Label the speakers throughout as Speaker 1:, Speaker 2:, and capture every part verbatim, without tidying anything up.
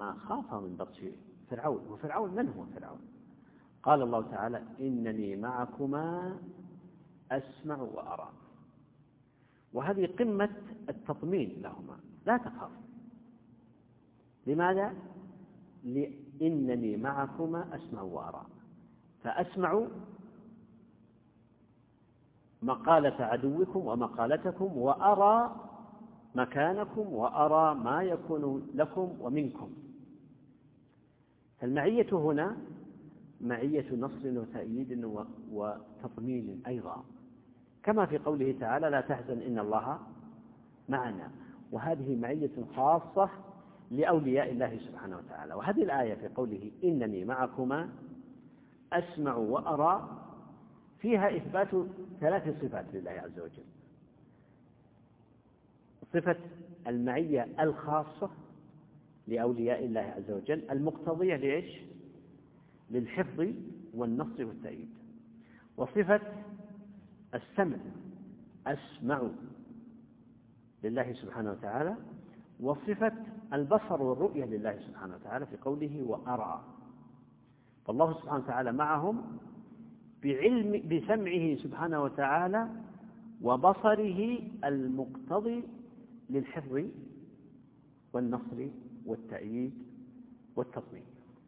Speaker 1: ما خاف من بطش فرعون. وفرعون من هو فرعون؟ قال الله تعالى: إنني معكما أسمع وأرى. وهذه قمة التطمين لهما، لا تخاف. لماذا؟ لإنني معكما أسمع وأرى. فأسمع مقالة عدوكم ومقالتكم، وأرى مكانكم، وأرى ما يكون لكم ومنكم. فالمعية هنا معية نصر وتأييد وتطمين أيضا، كما في قوله تعالى: لا تحزن إن الله معنا. وهذه معية خاصة لأولياء الله سبحانه وتعالى. وهذه الآية في قوله إنني معكما أسمع وأرى فيها إثبات ثلاث صفات لله عز وجل: صفة المعية الخاصة لأولياء الله عز وجل المقتضية لإيش؟ للحفظ والنصر والتأييد. وصفة السمع، أسمع لله سبحانه وتعالى. وصفة البصر والرؤية لله سبحانه وتعالى في قوله وأرى. فالله سبحانه وتعالى معهم بعلم بسمعه سبحانه وتعالى وبصره المقتضي للحفظ والنصر والتأييد والتطمين.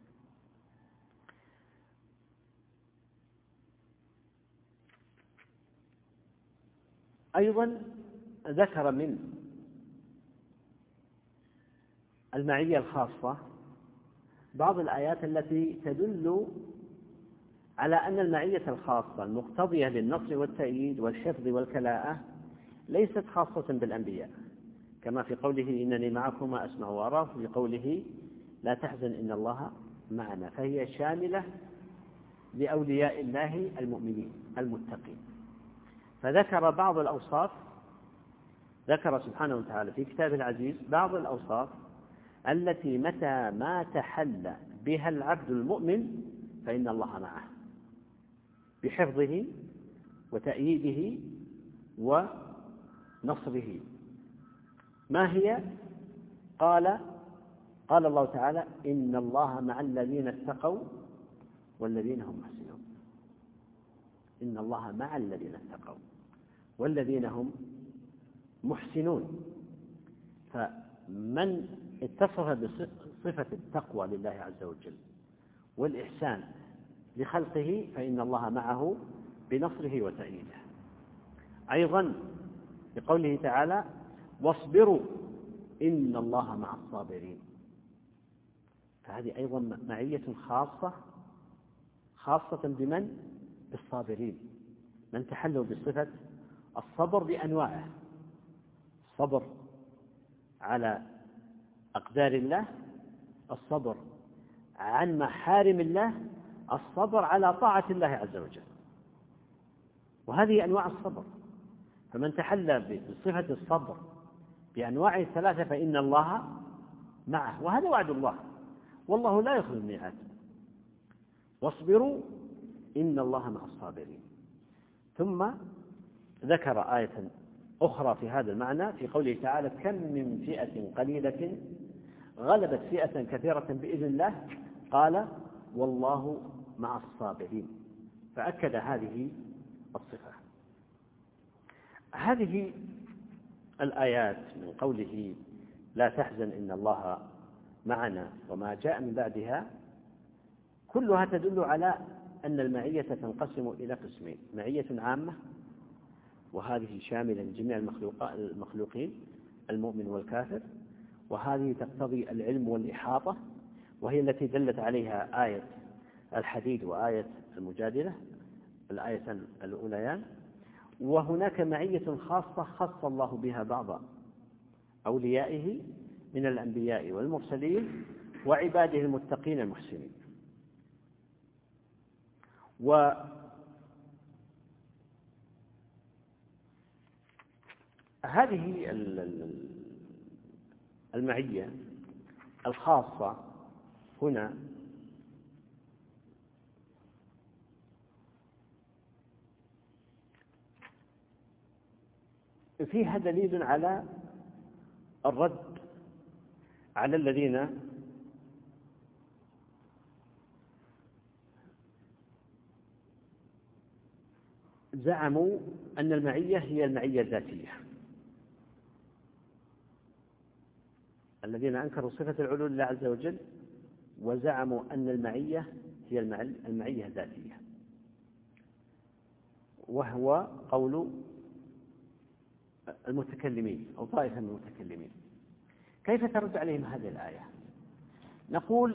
Speaker 1: أيضا ذكر من المعية الخاصة بعض الآيات التي تدل على أن المعية الخاصة المقتضية للنصر والتأييد والحفظ والكلاءة ليست خاصة بالأنبياء، كما في قوله إنني معكما أسمع وأرى، في قوله لا تحزن إن الله معنا، فهي شاملة لأولياء الله المؤمنين المتقين. فذكر بعض الأوصاف، ذكر سبحانه وتعالى في كتابه العزيز بعض الأوصاف التي متى ما تحلى بها العبد المؤمن فإن الله معه بحفظه وتأييده ونصره. ما هي؟ قال قال الله تعالى: إن الله مع الذين اتقوا والذين هم محسنون. إن الله مع الذين اتقوا والذين هم محسنون. فمن اتصف بصفة التقوى لله عز وجل والإحسان لخلقه فإن الله معه بنصره وتأييده. أيضا بقوله تعالى: واصبروا إن الله مع الصابرين. فهذه أيضا معية خاصة خاصة بمن؟ بالصابرين، من تحلوا بصفة الصبر بأنواعه: الصبر على أقدار الله، الصبر عن محارم الله، الصبر على طاعة الله عز وجل. وهذه أنواع الصبر. فمن تحلى بصفة الصبر بأنواع الثلاثة فإن الله معه، وهذا وعد الله، والله لا يخلف الميعاد. واصبروا إن الله مع الصابرين. ثم ذكر آية أخرى في هذا المعنى في قوله تعالى: كم من فئة قليلة غلبت فئة كثيرة بإذن الله، قال: والله مع الصابرين. فأكد هذه الصفة. هذه الآيات من قوله لا تحزن إن الله معنا وما جاء من بعدها كلها تدل على أن المعية تنقسم إلى قسمين: معية عامة، وهذه شاملة لجميع المخلوقين المؤمن والكافر، وهذه تقتضي العلم والإحاطة، وهي التي دلت عليها آية الحديد وآية المجادلة الآية الأوليان. وهناك معية خاصة خص الله بها بعض أوليائه من الأنبياء والمرسلين وعباده المتقين المحسنين. وهذه المعية الخاصة هنا فيها دليل على الرد على الذين زعموا أن المعية هي المعية الذاتية. الذين أنكروا صفة العلو لله عز وجل وزعموا أن المعية هي المعية الذاتية، وهو قول المتكلمين أو طائفة من المتكلمين. كيف ترد عليهم هذه الآية؟ نقول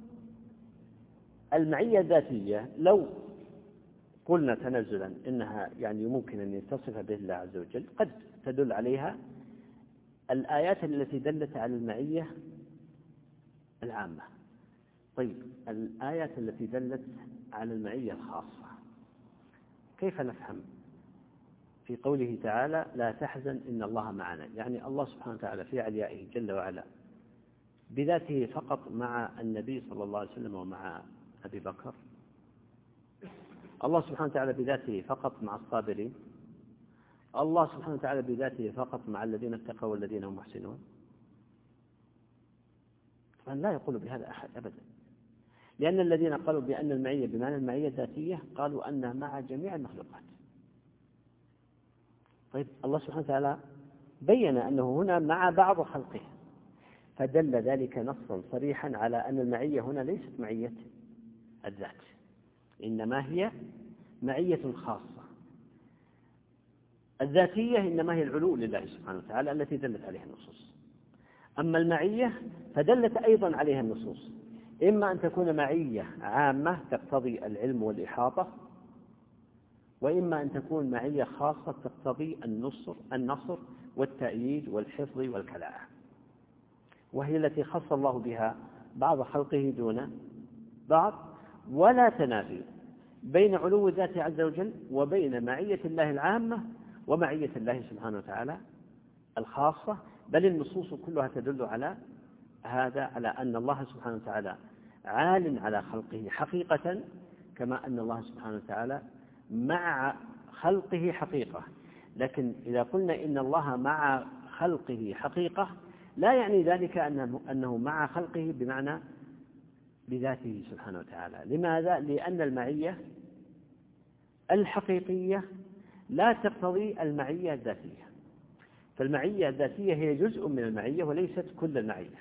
Speaker 1: المعية الذاتية لو قلنا تنزلا إنها يعني ممكن أن يتصف به الله عز وجل، قد تدل عليها الآيات التي دلت على المعية العامة. طيب الآيات التي دلت على المعية الخاصة كيف نفهم في قوله تعالى لا تحزن إن الله معنا؟ يعني الله سبحانه وتعالى في عليائه جل وعلا بذاته فقط مع النبي صلى الله عليه وسلم ومع أبي بكر؟ الله سبحانه وتعالى بذاته فقط مع الصابرين؟ الله سبحانه وتعالى بذاته فقط مع الذين اتقوا والذين هم محسنون؟ طبعا لا يقول بهذا أحد أبدا، لأن الذين قالوا بأن المعية بمعنى المعية الذاتية قالوا أنها مع جميع المخلوقات. طيب الله سبحانه وتعالى بين أنه هنا مع بعض خلقه، فدل ذلك نصا صريحا على أن المعية هنا ليست معية الذات، إنما هي معية خاصة. الذاتية إنما هي العلو لله سبحانه وتعالى التي دلت عليها النصوص، أما المعية فدلت أيضا عليها النصوص، إما أن تكون معية عامة تقتضي العلم والإحاطة، وإما أن تكون معية خاصة تقتضي النصر النصر والتأييد والحفظ والكلاءة، وهي التي خص الله بها بعض خلقه دون بعض. ولا تنافي بين علو الذات عز وجل وبين معية الله العامة ومعية الله سبحانه وتعالى الخاصة، بل النصوص كلها تدل على هذا، على أن الله سبحانه وتعالى عال على خلقه حقيقة، كما أن الله سبحانه وتعالى مع خلقه حقيقة. لكن إذا قلنا إن الله مع خلقه حقيقة لا يعني ذلك أنه, أنه مع خلقه بمعنى بذاته سبحانه وتعالى. لماذا؟ لأن المعية الحقيقية لا تقتضي المعية الذاتية، فالمعية الذاتية هي جزء من المعية وليست كل المعية.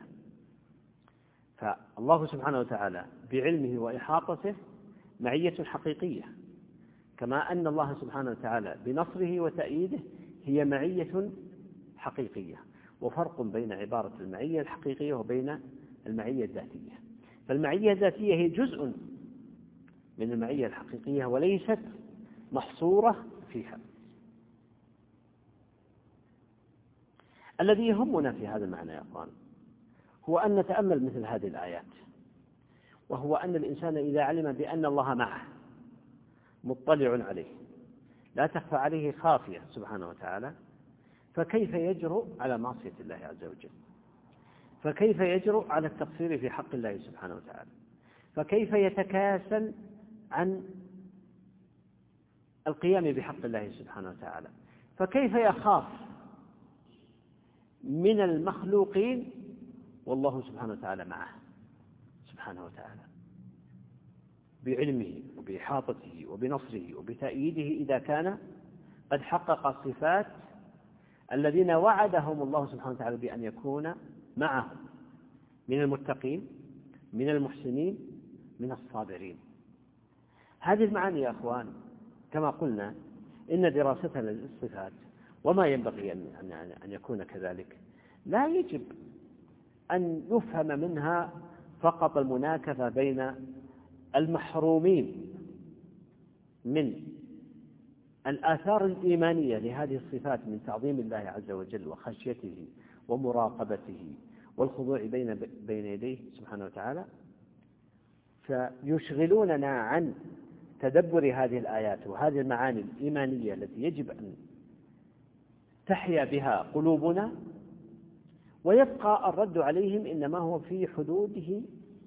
Speaker 1: فالله سبحانه وتعالى بعلمه وإحاطته معية حقيقية، كما أن الله سبحانه وتعالى بنصره وتأييده هي معية حقيقية. وفرق بين عبارة المعية الحقيقية وبين المعية الذاتية. فالمعية الذاتية هي جزء من المعية الحقيقية وليست محصورة فيها. الذي يهمنا في هذا المعنى يا أخوان هو أن نتأمل مثل هذه الآيات، وهو أن الإنسان إذا علم بأن الله معه مطلع عليه لا تخفى عليه خافية سبحانه وتعالى، فكيف يجرؤ على معصية الله عز وجل؟ فكيف يجرؤ على التقصير في حق الله سبحانه وتعالى؟ فكيف يتكاسل عن القيام بحق الله سبحانه وتعالى؟ فكيف يخاف من المخلوقين والله سبحانه وتعالى معه سبحانه وتعالى بعلمه وبإحاطته وبنصره وبتأييده، إذا كان قد حقق الصفات الذين وعدهم الله سبحانه وتعالى بأن يكون معهم من المتقين من المحسنين من الصابرين. هذه المعاني يا أخوان كما قلنا إن دراستها للصفات وما ينبغي أن يكون كذلك لا يجب أن يفهم منها فقط المناكفة بين المحرومين من الآثار الإيمانية لهذه الصفات من تعظيم الله عز وجل وخشيته ومراقبته والخضوع بين بين يديه سبحانه وتعالى، فيشغلوننا عن تدبر هذه الآيات وهذه المعاني الإيمانية التي يجب أن تحيا بها قلوبنا، ويبقى الرد عليهم إنما هو في حدوده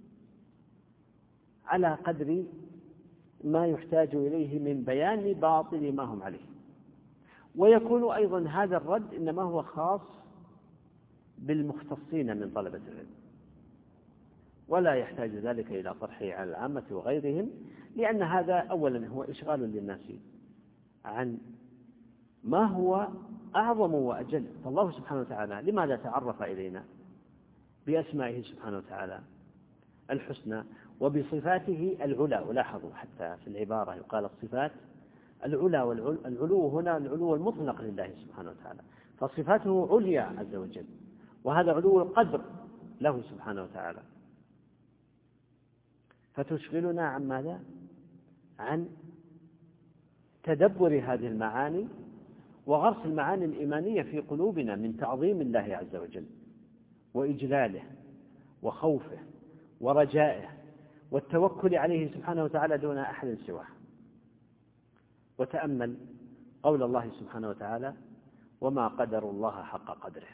Speaker 1: على قدر ما يحتاج إليه من بيان باطل ما هم عليه. ويكون أيضا هذا الرد إنما هو خاص بالمختصين من طلبة العلم، ولا يحتاج ذلك إلى طرحه على العامة وغيرهم، لأن هذا أولا هو إشغال للناس عن ما هو أعظم وأجل. فالله سبحانه وتعالى لماذا تعرف إلينا بأسمائه سبحانه وتعالى الحسنى وبصفاته العلى؟ ولاحظوا حتى في العبارة يقال الصفات العلى، والعلو هنا العلو المطلق لله سبحانه وتعالى، فصفاته عليا عز وجل، وهذا علو القدر له سبحانه وتعالى. فتشغلنا عن ماذا؟ عن تدبر هذه المعاني وغرس المعاني الإيمانية في قلوبنا من تعظيم الله عز وجل وإجلاله وخوفه ورجائه والتوكل عليه سبحانه وتعالى دون أحد سواه. وتأمل قول الله سبحانه وتعالى: وما قدر الله حق قدره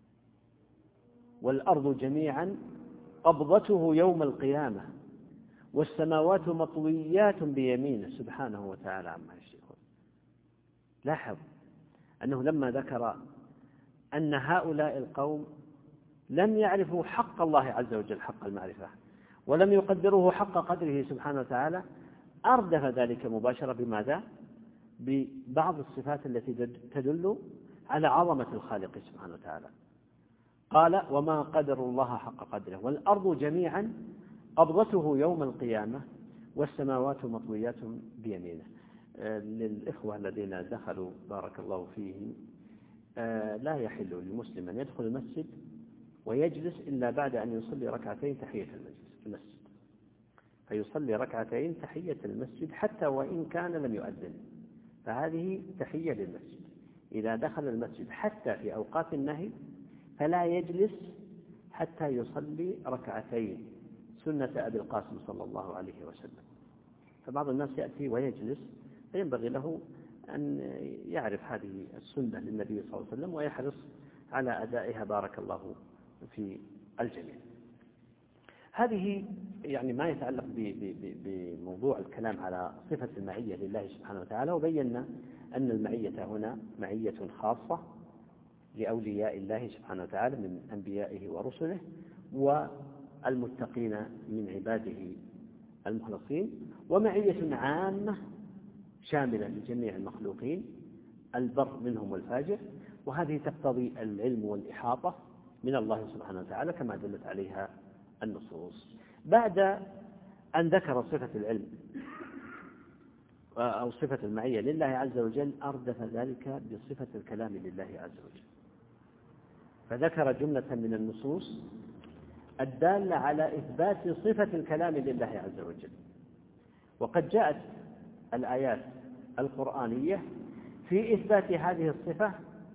Speaker 1: والأرض جميعا قبضته يوم القيامة والسماوات مطويات بيمينه سبحانه وتعالى عما يشركون. لاحظ أنه لما ذكر أن هؤلاء القوم لم يعرفوا حق الله عز وجل حق المعرفة ولم يقدروه حق قدره سبحانه وتعالى، أردف ذلك مباشرة بماذا؟ ببعض الصفات التي تدل على عظمة الخالق سبحانه وتعالى. قال: وما قدر الله حق قدره والأرض جميعا قبضته يوم القيامة والسماوات مطويات بيمينه. للإخوة الذين دخلوا بارك الله فيهم، لا يحل للمسلم أن يدخل المسجد ويجلس إلا بعد أن يصلي ركعتين تحية المسجد، فيصلي ركعتين تحية المسجد حتى وإن كان لم يؤذن، فهذه تحية للمسجد. إذا دخل المسجد حتى في أوقات النهي فلا يجلس حتى يصلي ركعتين سنة أبي القاسم صلى الله عليه وسلم. فبعض الناس يأتي ويجلس، فينبغي له أن يعرف هذه السنة للنبي صلى الله عليه وسلم ويحرص على أدائها بارك الله في الجميع. هذه يعني ما يتعلق بموضوع الكلام على صفة المعية لله سبحانه وتعالى، وبينا أن المعية هنا معية خاصة لأولياء الله سبحانه وتعالى من أنبيائه ورسله والمتقين من عباده المخلصين، ومعية عامة شاملة لجميع المخلوقين البر منهم والفاجر، وهذه تقتضي العلم والإحاطة من الله سبحانه وتعالى كما دلت عليها النصوص. بعد أن ذكر صفة العلم أو صفة المعية لله عز وجل أردف ذلك بصفة الكلام لله عز وجل، فذكر جملة من النصوص الدالة على إثبات صفة الكلام لله عز وجل. وقد جاءت الآيات القرآنية في إثبات هذه الصفة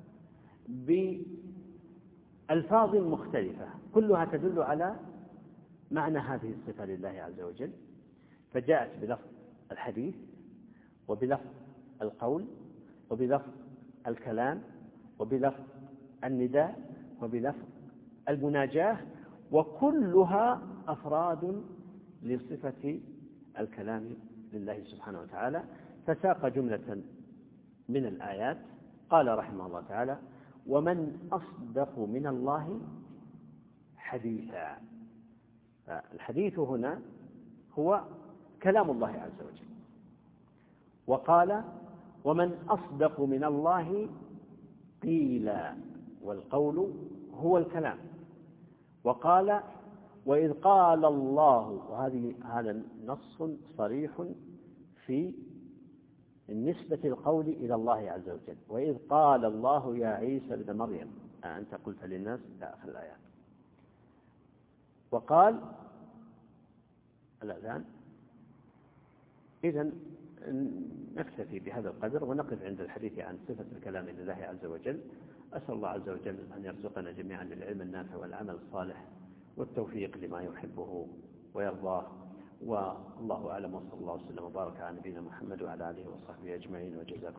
Speaker 1: بألفاظ مختلفة كلها تدل على معنى هذه الصفة لله عز وجل، فجاءت بلفظ الحديث وبلفظ القول وبلفظ الكلام وبلفظ النداء وبلفظ المناجاة، وكلها أفراد لصفة الكلام لله سبحانه وتعالى. فساق جملة من الآيات قال رحمه الله تعالى: ومن أصدق من الله حديثا. فالحديث هنا هو كلام الله عز وجل. وقال: ومن أصدق من الله قيلا، والقول هو الكلام. وقال: وإذ قال الله، وهذه هذا نص صريح في النسبة القول إلى الله عز وجل. وإذ قال الله يا عيسى ابن مريم أأنت قلت للناس إلى آخر الآيات. وقال الأذان. إذن نكتفي بهذا القدر ونقف عند الحديث عن صفة الكلام لله عز وجل. أسأل الله عز وجل أن يرزقنا جميعا للعلم النافع والعمل الصالح والتوفيق لما يحبه ويرضاه. والله أعلم، وصلى الله وسلم وبارك على نبينا محمد وعلى آله وصحبه أجمعين، وجزاكم